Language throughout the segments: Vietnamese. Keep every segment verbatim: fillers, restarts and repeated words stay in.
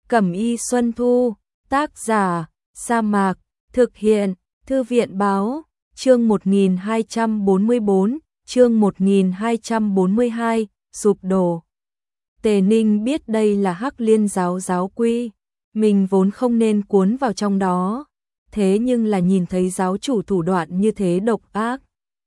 Cẩm y Xuân Thu, tác giả, Sa Mạc, thực hiện, Thư viện báo, chương một nghìn hai trăm bốn mươi bốn, chương một nghìn hai trăm bốn mươi hai, sụp đổ. Tề Ninh biết đây là Hắc Liên giáo giáo quy, mình vốn không nên cuốn vào trong đó, thế nhưng là nhìn thấy giáo chủ thủ đoạn như thế độc ác.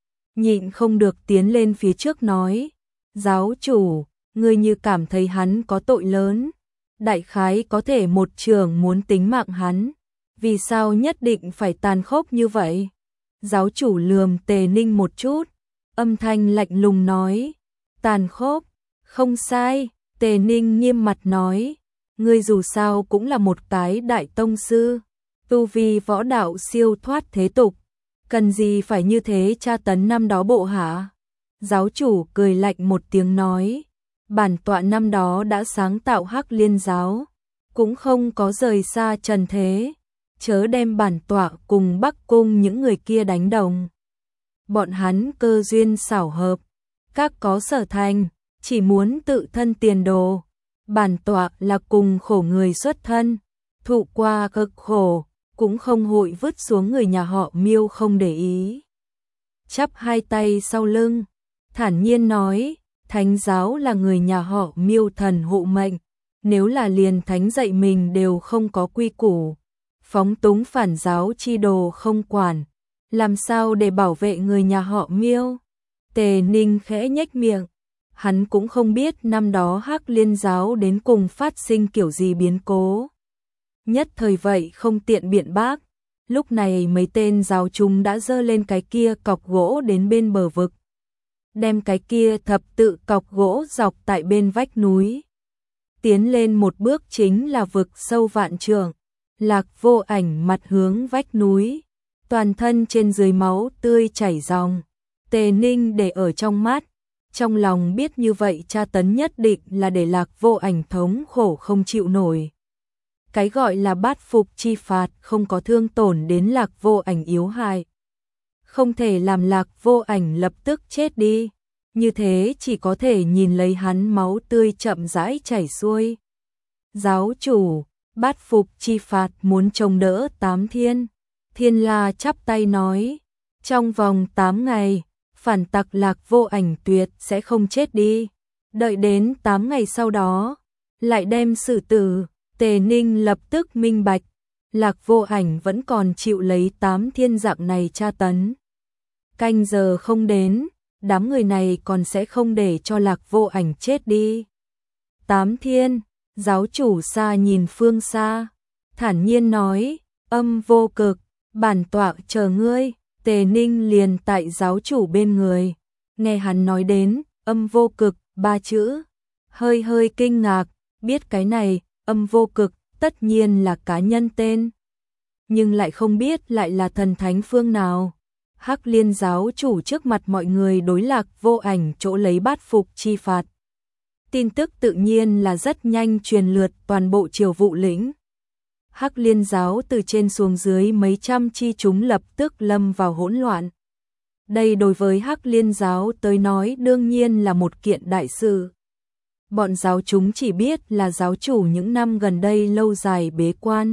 Nhịn không được tiến lên phía trước nói, giáo chủ, ngươi như cảm thấy hắn có tội lớn, đại khái có thể một trường muốn tính mạng hắn, vì sao nhất định phải tàn khốc như vậy? Giáo chủ lườm Tề Ninh một chút, âm thanh lạnh lùng nói, tàn khốc, không sai. Tề Ninh nghiêm mặt nói, ngươi dù sao cũng là một cái đại tông sư, tu vi võ đạo siêu thoát thế tục, cần gì phải như thế tra tấn năm đó bộ hạ? Giáo chủ cười lạnh một tiếng nói, bản tọa năm đó đã sáng tạo Hắc Liên giáo, cũng không có rời xa trần thế, chớ đem bản tọa cùng Bắc Cung những người kia đánh đồng. Bọn hắn cơ duyên xảo hợp, các có sở thành, chỉ muốn tự thân tiền đồ. Bản tọa là cùng khổ người xuất thân, thụ qua cực khổ, cũng không hội vứt xuống người nhà họ Miêu không để ý. Chắp hai tay sau lưng, thản nhiên nói, thánh giáo là người nhà họ Miêu thần hộ mệnh, nếu là liền thánh dạy mình đều không có quy củ, phóng túng phản giáo chi đồ không quản, làm sao để bảo vệ người nhà họ Miêu? Tề Ninh khẽ nhếch miệng, hắn cũng không biết năm đó Hắc Liên giáo đến cùng phát sinh kiểu gì biến cố. Nhất thời vậy không tiện biện bác, lúc này mấy tên giáo chúng đã dơ lên cái kia cọc gỗ đến bên bờ vực. Đem cái kia thập tự cọc gỗ dọc tại bên vách núi. Tiến lên một bước chính là vực sâu vạn trượng, Lạc Vô Ảnh mặt hướng vách núi, toàn thân trên dưới máu tươi chảy ròng. Tề Ninh để ở trong mắt, trong lòng biết như vậy tra tấn nhất định là để Lạc Vô Ảnh thống khổ không chịu nổi. Cái gọi là bát phục chi phạt không có thương tổn đến Lạc Vô Ảnh yếu hại. Không thể làm Lạc Vô Ảnh lập tức chết đi, như thế chỉ có thể nhìn lấy hắn máu tươi chậm rãi chảy xuôi. Giáo chủ, bát phục chi phạt muốn chống đỡ tám thiên. Thiên La chắp tay nói, trong vòng tám ngày, phản tặc Lạc Vô Ảnh tuyệt sẽ không chết đi. Đợi đến tám ngày sau đó, lại đem xử tử. Tề Ninh lập tức minh bạch, Lạc Vô Ảnh vẫn còn chịu lấy tám thiên dạng này tra tấn. Canh giờ không đến, đám người này còn sẽ không để cho Lạc Vô Ảnh chết đi. Tám thiên, giáo chủ xa nhìn phương xa, thản nhiên nói, âm vô cực, bản tọa chờ ngươi. Tề Ninh liền tại giáo chủ bên người, nghe hắn nói đến âm vô cực ba chữ, hơi hơi kinh ngạc, biết cái này âm vô cực tất nhiên là cá nhân tên, nhưng lại không biết lại là thần thánh phương nào. Hắc Liên giáo chủ trước mặt mọi người đối Lạc Vô Ảnh chỗ lấy bát phục chi phạt. Tin tức tự nhiên là rất nhanh truyền lượt toàn bộ triều vụ lĩnh. Hắc Liên giáo từ trên xuống dưới mấy trăm chi chúng lập tức lâm vào hỗn loạn. Đây đối với Hắc Liên giáo tới nói đương nhiên là một kiện đại sự. Bọn giáo chúng chỉ biết là giáo chủ những năm gần đây lâu dài bế quan.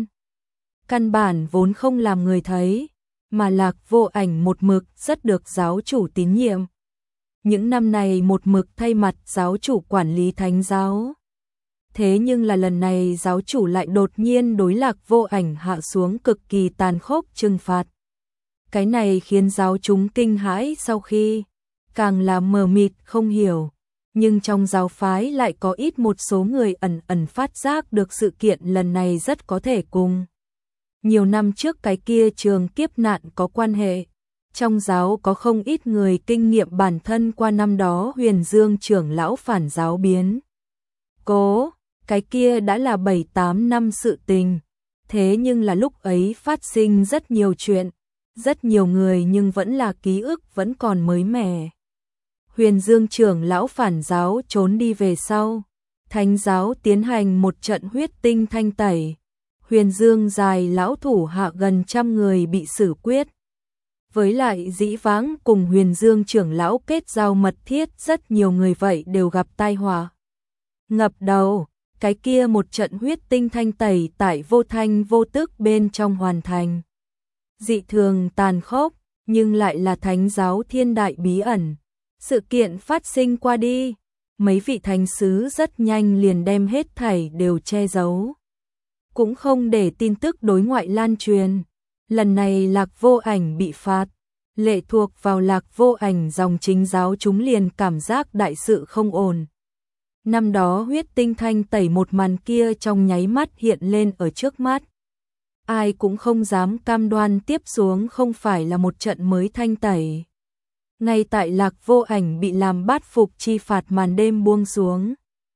Căn bản vốn không làm người thấy, mà Lạc Vô Ảnh một mực rất được giáo chủ tín nhiệm. Những năm này một mực thay mặt giáo chủ quản lý thánh giáo. Thế nhưng là lần này giáo chủ lại đột nhiên đối Lạc Vô Ảnh hạ xuống cực kỳ tàn khốc trừng phạt. Cái này khiến giáo chúng kinh hãi, sau khi càng là mờ mịt không hiểu, nhưng trong giáo phái lại có ít một số người ẩn ẩn phát giác được sự kiện lần này rất có thể cùng nhiều năm trước cái kia trường kiếp nạn có quan hệ. Trong giáo có không ít người kinh nghiệm bản thân qua năm đó Huyền Dương trưởng lão phản giáo biến cố. Cái kia đã là bảy tám năm sự tình, thế nhưng là lúc ấy phát sinh rất nhiều chuyện, rất nhiều người nhưng vẫn là ký ức vẫn còn mới mẻ. Huyền Dương trưởng lão phản giáo trốn đi về sau, thánh giáo tiến hành một trận huyết tinh thanh tẩy. Huyền Dương dài lão thủ hạ gần trăm người bị xử quyết. Với lại dĩ vãng cùng Huyền Dương trưởng lão kết giao mật thiết, rất nhiều người vậy đều gặp tai họa ngập đầu. cái kia một trận huyết tinh thanh tẩy tại vô thanh vô tức bên trong hoàn thành. Dị thường tàn khốc, nhưng lại là thánh giáo thiên đại bí ẩn. Sự kiện phát sinh qua đi, mấy vị thánh sứ rất nhanh liền đem hết thảy đều che giấu. Cũng không để tin tức đối ngoại lan truyền. Lần này Lạc Vô Ảnh bị phạt, lệ thuộc vào Lạc Vô Ảnh dòng chính giáo chúng liền cảm giác đại sự không ổn. Năm đó huyết tinh thanh tẩy một màn kia trong nháy mắt hiện lên ở trước mắt. Ai cũng không dám cam đoan tiếp xuống không phải là một trận mới thanh tẩy. Ngay tại Lạc Vô Ảnh bị làm bát phục chi phạt màn đêm buông xuống.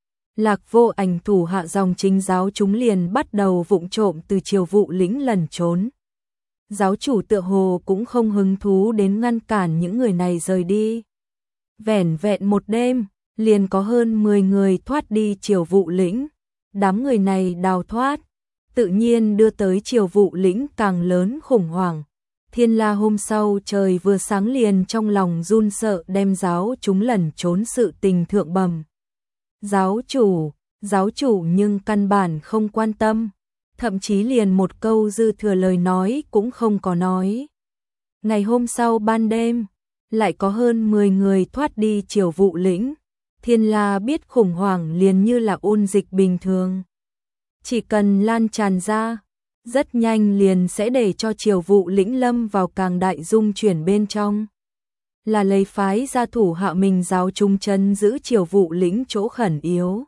Lạc Vô Ảnh thủ hạ dòng chính giáo chúng liền bắt đầu vụng trộm từ Triều Vụ lĩnh lẩn trốn. Giáo chủ tựa hồ cũng không hứng thú đến ngăn cản những người này rời đi. Vẻn vẹn một đêm, liền có hơn mười người thoát đi Triều Vụ lĩnh. Đám người này đào thoát, tự nhiên đưa tới Triều Vụ lĩnh càng lớn khủng hoảng. Thiên La hôm sau trời vừa sáng liền trong lòng run sợ đem giáo chúng lẩn trốn sự tình thượng bầm. Giáo chủ, giáo chủ nhưng căn bản không quan tâm, thậm chí liền một câu dư thừa lời nói cũng không có nói. Ngày hôm sau ban đêm, lại có hơn mười người thoát đi Triều Vụ lĩnh. Thiên La biết khủng hoảng liền như là ôn dịch bình thường. Chỉ cần lan tràn ra, rất nhanh liền sẽ để cho Triều Vụ lĩnh lâm vào càng đại dung chuyển bên trong. Là lấy phái gia thủ hạ mình giáo trung chân giữ Triều Vụ lĩnh chỗ khẩn yếu.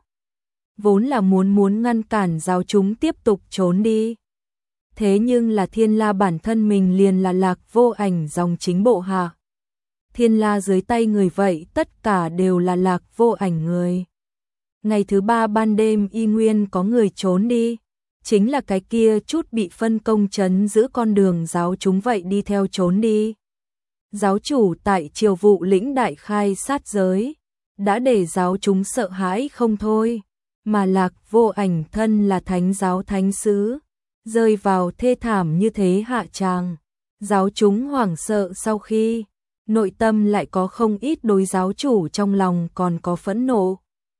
Vốn là muốn muốn ngăn cản giáo chúng tiếp tục trốn đi. Thế nhưng là Thiên La bản thân mình liền là Lạc Vô Ảnh dòng chính bộ hạ. Thiên La dưới tay người vậy tất cả đều là Lạc Vô Ảnh người. Ngày thứ ba ban đêm y nguyên có người trốn đi. Chính là cái kia chút bị phân công trấn giữ con đường giáo chúng vậy đi theo trốn đi. Giáo chủ tại Triều Vụ lĩnh đại khai sát giới, đã để giáo chúng sợ hãi không thôi, mà Lạc Vô Ảnh thân là thánh giáo thánh sứ, rơi vào thê thảm như thế hạ tràng. Giáo chúng hoảng sợ sau khi, nội tâm lại có không ít đối giáo chủ trong lòng còn có phẫn nộ.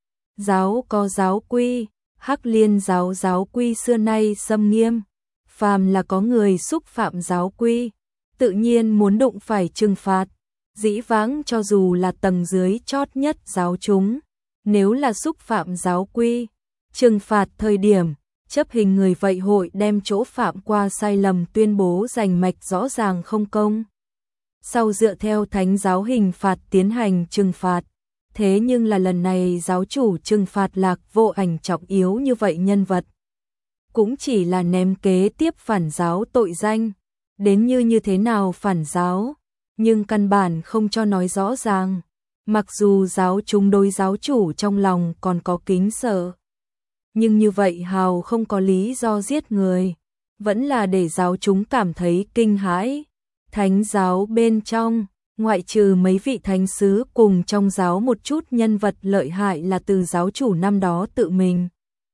Giáo có giáo quy, Hắc Liên giáo giáo quy xưa nay xâm nghiêm, phàm là có người xúc phạm giáo quy, tự nhiên muốn đụng phải trừng phạt. Dĩ vãng cho dù là tầng dưới chót nhất giáo chúng, nếu là xúc phạm giáo quy, trừng phạt thời điểm, chấp hình người vậy hội đem chỗ phạm qua sai lầm tuyên bố rành mạch rõ ràng không công. Sau dựa theo thánh giáo hình phạt tiến hành trừng phạt. Thế nhưng là lần này giáo chủ trừng phạt Lạc Vô Ảnh trọng yếu như vậy nhân vật. Cũng chỉ là ném kế tiếp phản giáo tội danh. Đến như như thế nào phản giáo, nhưng căn bản không cho nói rõ ràng. Mặc dù giáo chúng đối giáo chủ trong lòng còn có kính sợ. Nhưng như vậy hào không có lý do giết người. Vẫn là để giáo chúng cảm thấy kinh hãi. Thánh giáo bên trong, ngoại trừ mấy vị thánh sứ cùng trong giáo một chút nhân vật lợi hại là từ giáo chủ năm đó tự mình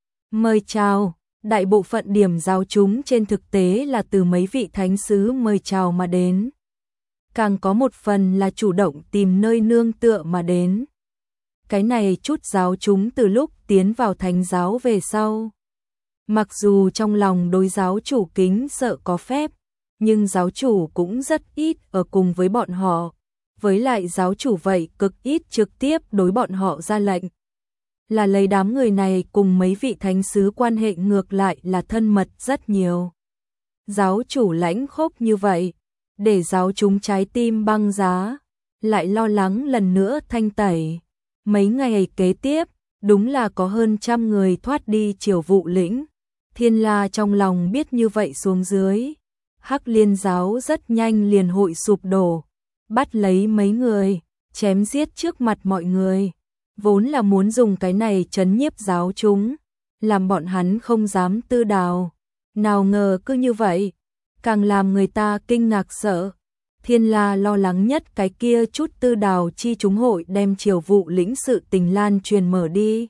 mời chào, đại bộ phận điểm giáo chúng trên thực tế là từ mấy vị thánh sứ mời chào mà đến. Càng có một phần là chủ động tìm nơi nương tựa mà đến. Cái này chút giáo chúng từ lúc tiến vào thánh giáo về sau. Mặc dù trong lòng đối giáo chủ kính sợ có phép, nhưng giáo chủ cũng rất ít ở cùng với bọn họ. Với lại giáo chủ vậy cực ít trực tiếp đối bọn họ ra lệnh. Là lấy đám người này cùng mấy vị thánh sứ quan hệ ngược lại là thân mật rất nhiều. Giáo chủ lãnh khốc như vậy, để giáo chúng trái tim băng giá, lại lo lắng lần nữa thanh tẩy. Mấy ngày kế tiếp, đúng là có hơn trăm người thoát đi Triều Vụ lĩnh. Thiên La trong lòng biết như vậy xuống dưới. Hắc Liên giáo rất nhanh liền hội sụp đổ. Bắt lấy mấy người, chém giết trước mặt mọi người. Vốn là muốn dùng cái này trấn nhiếp giáo chúng, làm bọn hắn không dám tư đào. Nào ngờ cứ như vậy, càng làm người ta kinh ngạc sợ. Thiên La lo lắng nhất cái kia chút tư đào chi chúng hội đem Triều Vụ lĩnh sự tình lan truyền mở đi.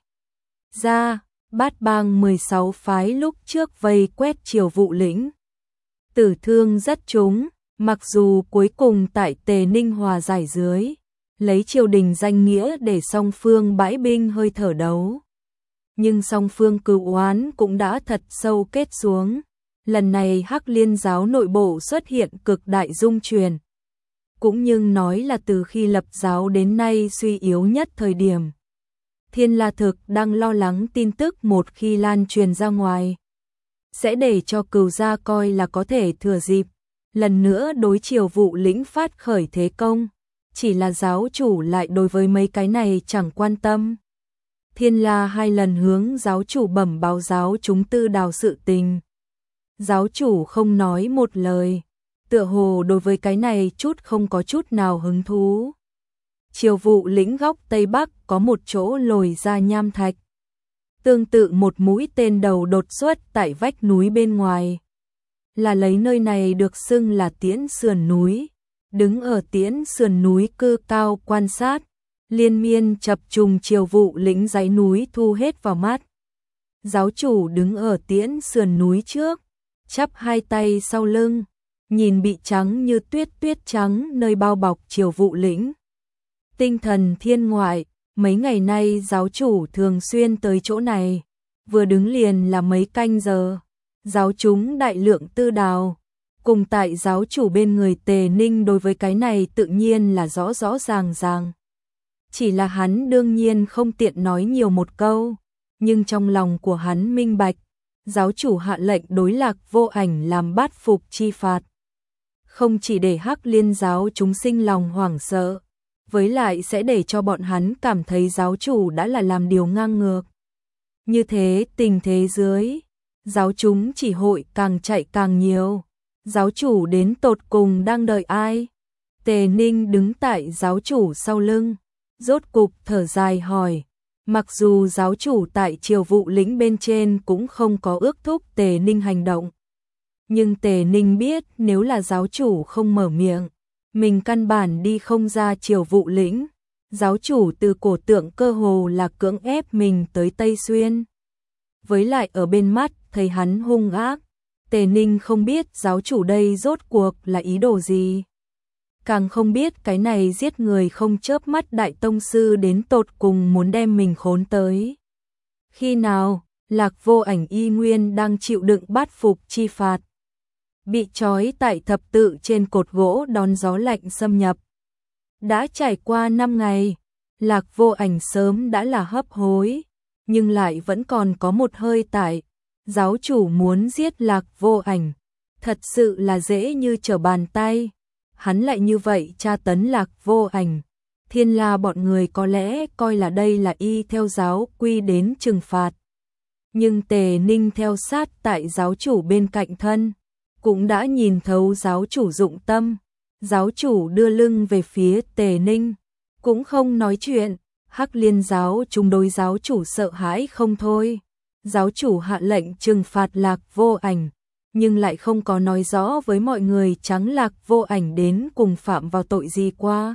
Ra, Bát Bang mười sáu phái lúc trước vây quét Triều Vụ lĩnh. Tử thương rất chúng. Mặc dù cuối cùng tại Tề Ninh hòa giải dưới, lấy triều đình danh nghĩa để song phương bãi binh hơi thở đấu. nhưng song phương cừu oán cũng đã thật sâu kết xuống. Lần này Hắc Liên giáo nội bộ xuất hiện cực đại dung chuyển, cũng nhưng nói là từ khi lập giáo đến nay suy yếu nhất thời điểm. Thiên La Thực đang lo lắng tin tức một khi lan truyền ra ngoài, sẽ để cho Cừu gia coi là có thể thừa dịp, lần nữa đối Triều Vụ lĩnh phát khởi thế công. Chỉ là giáo chủ lại đối với mấy cái này chẳng quan tâm. Thiên La hai lần hướng giáo chủ bẩm báo giáo chúng tư đào sự tình. Giáo chủ không nói một lời, tựa hồ đối với cái này chút không có chút nào hứng thú. Triều Vụ lĩnh góc Tây Bắc có một chỗ lồi ra nham thạch. Tương tự một mũi tên đầu đột xuất tại vách núi bên ngoài. Là lấy nơi này được xưng là Tiễn Sườn núi. Đứng ở Tiễn Sườn núi cư cao quan sát, liên miên chập trùng Triều Vụ lĩnh dãy núi thu hết vào mắt. Giáo chủ đứng ở Tiễn Sườn núi trước, chắp hai tay sau lưng, nhìn bị trắng như tuyết tuyết trắng nơi bao bọc Triều Vụ lĩnh. Tinh thần thiên ngoại, mấy ngày nay giáo chủ thường xuyên tới chỗ này, vừa đứng liền là mấy canh giờ. Giáo chúng đại lượng tư đào, cùng tại giáo chủ bên người Tề Ninh đối với cái này tự nhiên là rõ rõ ràng ràng. Chỉ là hắn đương nhiên không tiện nói nhiều một câu, nhưng trong lòng của hắn minh bạch, giáo chủ hạ lệnh đối Lạc Vô Ảnh làm bát phục chi phạt. Không chỉ để Hắc Liên giáo chúng sinh lòng hoảng sợ, với lại sẽ để cho bọn hắn cảm thấy giáo chủ đã là làm điều ngang ngược. Như thế tình thế dưới, giáo chúng chỉ hội càng chạy càng nhiều. Giáo chủ đến tột cùng đang đợi ai? Tề Ninh đứng tại giáo chủ sau lưng, rốt cục thở dài hỏi. Mặc dù giáo chủ tại Triều Vụ lĩnh bên trên cũng không có ước thúc Tề Ninh hành động, nhưng Tề Ninh biết nếu là giáo chủ không mở miệng, mình căn bản đi không ra Triều Vụ lĩnh. Giáo chủ từ cổ tượng cơ hồ là cưỡng ép mình tới Tây Xuyên. Với lại ở bên mắt thấy hắn hung ác, Tề Ninh không biết giáo chủ đây rốt cuộc là ý đồ gì. Càng không biết cái này giết người không chớp mắt đại tông sư đến tột cùng muốn đem mình khốn tới. Khi nào, Lạc Vô Ảnh y nguyên đang chịu đựng bát phục chi phạt, bị trói tại thập tự trên cột gỗ đón gió lạnh xâm nhập. Đã trải qua năm ngày, Lạc Vô Ảnh sớm đã là hấp hối, nhưng lại vẫn còn có một hơi tại. Giáo chủ muốn giết Lạc Vô Ảnh, thật sự là dễ như trở bàn tay. Hắn lại như vậy tra tấn Lạc Vô Ảnh. Thiên La bọn người có lẽ coi là đây là y theo giáo quy đến trừng phạt. Nhưng Tề Ninh theo sát tại giáo chủ bên cạnh thân, cũng đã nhìn thấu giáo chủ dụng tâm. Giáo chủ đưa lưng về phía Tề Ninh, cũng không nói chuyện. Hắc Liên giáo chúng đối giáo chủ sợ hãi không thôi. Giáo chủ hạ lệnh trừng phạt Lạc Vô Ảnh, nhưng lại không có nói rõ với mọi người trắng Lạc Vô Ảnh đến cùng phạm vào tội gì qua.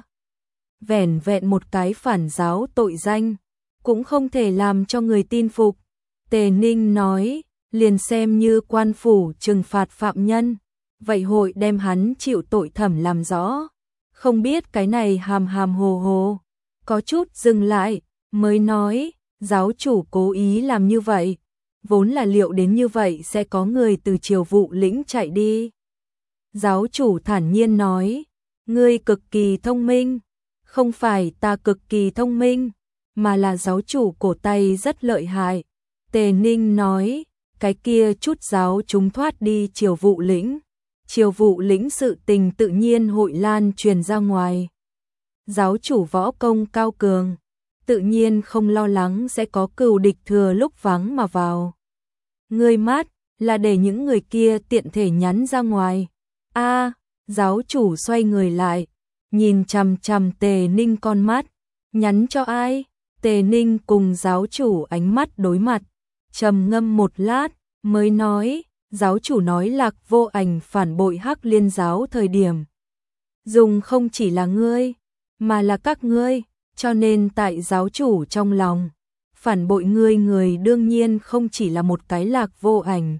Vẻn vẹn một cái phản giáo tội danh, cũng không thể làm cho người tin phục. Tề Ninh nói, liền xem như quan phủ trừng phạt phạm nhân, vậy hội đem hắn chịu tội thẩm làm rõ. Không biết cái này hàm hàm hồ hồ, có chút dừng lại, mới nói, giáo chủ cố ý làm như vậy, vốn là liệu đến như vậy sẽ có người từ Triều Vụ lĩnh chạy đi. Giáo chủ thản nhiên nói, ngươi cực kỳ thông minh, không phải ta cực kỳ thông minh, mà là giáo chủ cổ tay rất lợi hại. Tề Ninh nói, cái kia chút giáo chúng thoát đi Triều Vụ lĩnh, Triều Vụ lĩnh sự tình tự nhiên hội lan truyền ra ngoài. Giáo chủ võ công cao cường, tự nhiên không lo lắng sẽ có cừu địch thừa lúc vắng mà vào. Ngươi mát là để những người kia tiện thể nhắn ra ngoài. A, giáo chủ xoay người lại, nhìn chằm chằm Tề Ninh con mắt, nhắn cho ai? Tề Ninh cùng giáo chủ ánh mắt đối mặt, trầm ngâm một lát, mới nói, giáo chủ nói Lạc Vô Ảnh phản bội Hắc Liên giáo thời điểm. Dùng không chỉ là ngươi, mà là các ngươi, cho nên tại giáo chủ trong lòng, phản bội ngươi người đương nhiên không chỉ là một cái Lạc Vô Ảnh.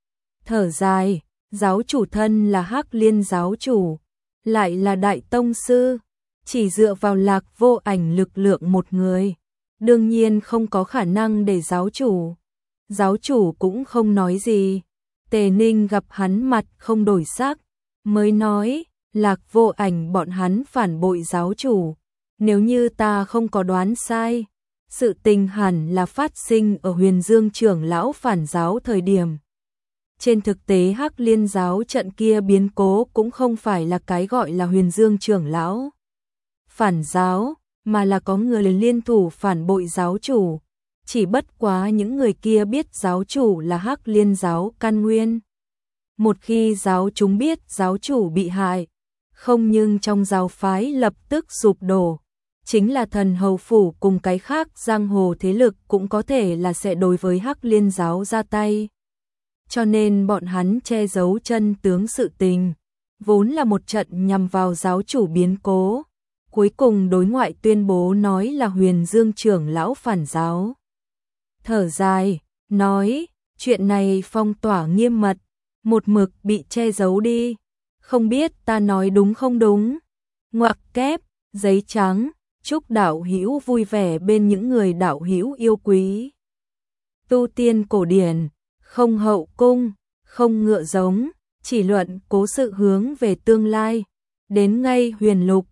Thở dài, giáo chủ thân là Hắc Liên giáo chủ, lại là đại tông sư, chỉ dựa vào Lạc Vô Ảnh lực lượng một người, đương nhiên không có khả năng để giáo chủ. Giáo chủ cũng không nói gì. Tề Ninh gặp hắn mặt không đổi sắc, mới nói, Lạc Vô Ảnh bọn hắn phản bội giáo chủ. Nếu như ta không có đoán sai, sự tình hẳn là phát sinh ở Huyền Dương trưởng lão phản giáo thời điểm. Trên thực tế Hắc Liên giáo trận kia biến cố cũng không phải là cái gọi là Huyền Dương trưởng lão phản giáo, mà là có người liên thủ phản bội giáo chủ. Chỉ bất quá những người kia biết giáo chủ là Hắc Liên giáo căn nguyên. Một khi giáo chúng biết giáo chủ bị hại, không nhưng trong giáo phái lập tức sụp đổ. Chính là Thần Hầu Phủ cùng cái khác giang hồ thế lực cũng có thể là sẽ đối với Hắc Liên giáo ra tay. Cho nên bọn hắn che giấu chân tướng sự tình, vốn là một trận nhằm vào giáo chủ biến cố. Cuối cùng đối ngoại tuyên bố nói là Huyền Dương trưởng lão phản giáo. Thở dài, nói, chuyện này phong tỏa nghiêm mật, một mực bị che giấu đi. Không biết ta nói đúng không đúng? Ngoặc kép, giấy trắng, chúc đạo hữu vui vẻ bên những người đạo hữu yêu quý. Tu tiên cổ điển, không hậu cung, không ngựa giống, chỉ luận cố sự hướng về tương lai. Đến ngay huyền lục,